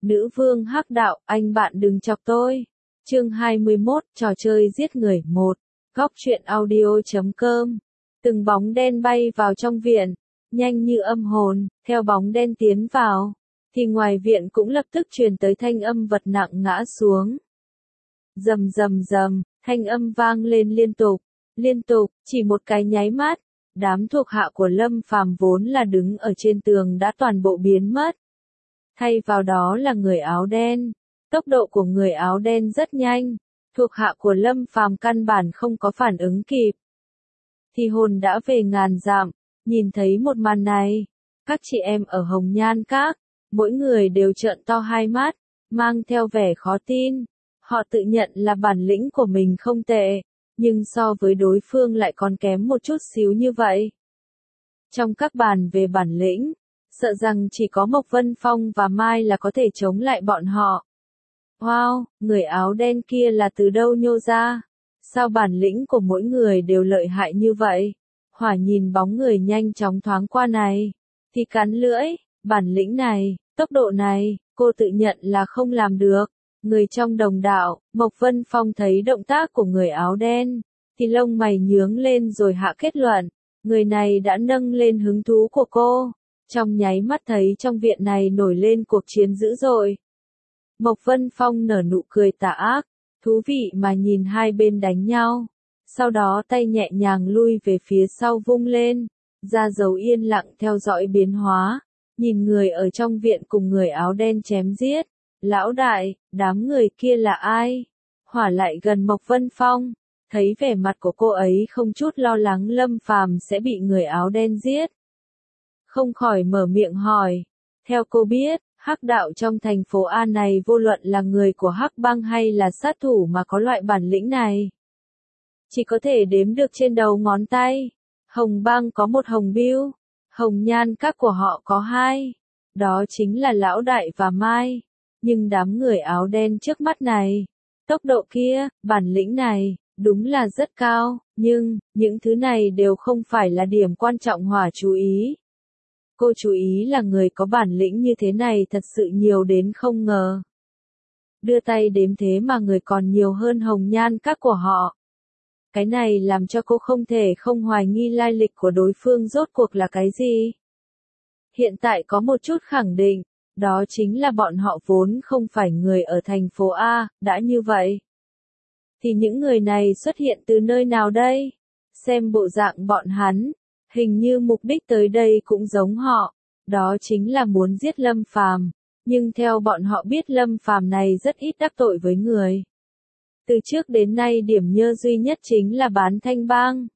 Nữ vương hắc đạo, anh bạn đừng chọc tôi. Chương 21, trò chơi giết người 1. Góc truyện audio.com. Từng bóng đen bay vào trong viện, nhanh như âm hồn, theo bóng đen tiến vào, thì ngoài viện cũng lập tức truyền tới thanh âm vật nặng ngã xuống. Rầm rầm rầm, thanh âm vang lên liên tục, chỉ một cái nháy mắt, đám thuộc hạ của Lâm Phàm vốn là đứng ở trên tường đã toàn bộ biến mất. Thay vào đó là người áo đen. Tốc độ của người áo đen rất nhanh, thuộc hạ của Lâm Phàm căn bản không có phản ứng kịp. Thì hồn đã về ngàn dặm, nhìn thấy một màn này, các chị em ở Hồng Nhan Các, mỗi người đều trợn to hai mắt, mang theo vẻ khó tin. Họ tự nhận là bản lĩnh của mình không tệ, nhưng so với đối phương lại còn kém một chút xíu như vậy. Trong các bàn về bản lĩnh, sợ rằng chỉ có Mộc Vân Phong và Mai là có thể chống lại bọn họ. Wow, người áo đen kia là từ đâu nhô ra? Sao bản lĩnh của mỗi người đều lợi hại như vậy? Hỏa nhìn bóng người nhanh chóng thoáng qua này, thì cắn lưỡi, bản lĩnh này, tốc độ này, cô tự nhận là không làm được. Người trong đồng đạo, Mộc Vân Phong thấy động tác của người áo đen, thì lông mày nhướng lên rồi hạ kết luận, người này đã nâng lên hứng thú của cô. Trong nháy mắt thấy trong viện này nổi lên cuộc chiến dữ dội. Mộc Vân Phong nở nụ cười tà ác, thú vị mà nhìn hai bên đánh nhau. Sau đó tay nhẹ nhàng lui về phía sau vung lên, ra dấu yên lặng theo dõi biến hóa, nhìn người ở trong viện cùng người áo đen chém giết. Lão đại, đám người kia là ai? Hỏa lại gần Mộc Vân Phong, thấy vẻ mặt của cô ấy không chút lo lắng Lâm Phàm sẽ bị người áo đen giết. Không khỏi mở miệng hỏi, theo cô biết, hắc đạo trong thành phố A này vô luận là người của hắc bang hay là sát thủ mà có loại bản lĩnh này, chỉ có thể đếm được trên đầu ngón tay. Hồng bang có một Hồng Bưu, Hồng Nhan Các của họ có hai, đó chính là Lão Đại và Mai. Nhưng đám người áo đen trước mắt này, tốc độ kia, bản lĩnh này, đúng là rất cao, nhưng, những thứ này đều không phải là điểm quan trọng Hỏa chú ý. Cô chú ý là người có bản lĩnh như thế này thật sự nhiều đến không ngờ. Đưa tay đếm thế mà người còn nhiều hơn Hồng Nhan Các của họ. Cái này làm cho cô không thể không hoài nghi lai lịch của đối phương rốt cuộc là cái gì. Hiện tại có một chút khẳng định, đó chính là bọn họ vốn không phải người ở thành phố A, đã như vậy. Thì những người này xuất hiện từ nơi nào đây? Xem bộ dạng bọn hắn, hình như mục đích tới đây cũng giống họ, đó chính là muốn giết Lâm Phàm, nhưng theo bọn họ biết Lâm Phàm này rất ít đắc tội với người. Từ trước đến nay điểm nhơ duy nhất chính là bán Thanh Bang.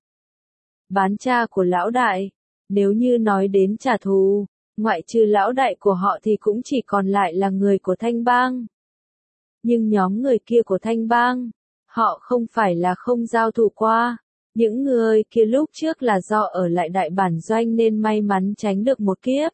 Bán cha của lão đại, nếu như nói đến trả thù, ngoại trừ lão đại của họ thì cũng chỉ còn lại là người của Thanh Bang. Nhưng nhóm người kia của Thanh Bang, họ không phải là không giao thủ qua. Những người kia lúc trước là do ở lại đại bản doanh nên may mắn tránh được một kiếp.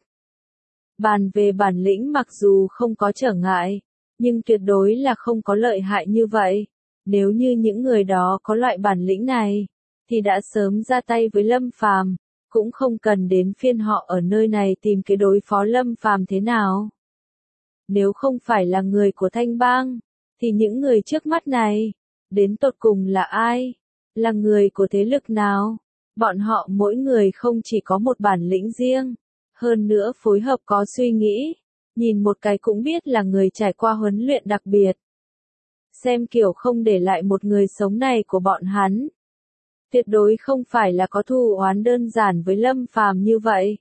Bàn về bản lĩnh mặc dù không có trở ngại, nhưng tuyệt đối là không có lợi hại như vậy. Nếu như những người đó có loại bản lĩnh này, thì đã sớm ra tay với Lâm Phàm, cũng không cần đến phiên họ ở nơi này tìm cái đối phó Lâm Phàm thế nào. Nếu không phải là người của Thanh Bang, thì những người trước mắt này, đến tột cùng là ai? Là người của thế lực nào? Bọn họ mỗi người không chỉ có một bản lĩnh riêng, hơn nữa phối hợp có suy nghĩ, nhìn một cái cũng biết là người trải qua huấn luyện đặc biệt. Xem kiểu không để lại một người sống này của bọn hắn, tuyệt đối không phải là có thù oán đơn giản với Lâm Phàm như vậy.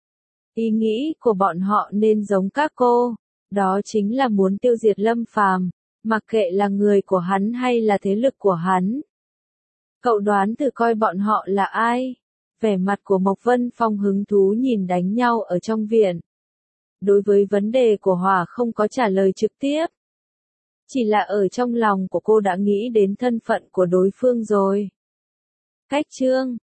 Ý nghĩ của bọn họ nên giống các cô, đó chính là muốn tiêu diệt Lâm Phàm, mặc kệ là người của hắn hay là thế lực của hắn. Cậu đoán thử coi bọn họ là ai? Vẻ mặt của Mộc Vân Phong hứng thú nhìn đánh nhau ở trong viện. Đối với vấn đề của Hỏa không có trả lời trực tiếp. Chỉ là ở trong lòng của cô đã nghĩ đến thân phận của đối phương rồi. Cách chương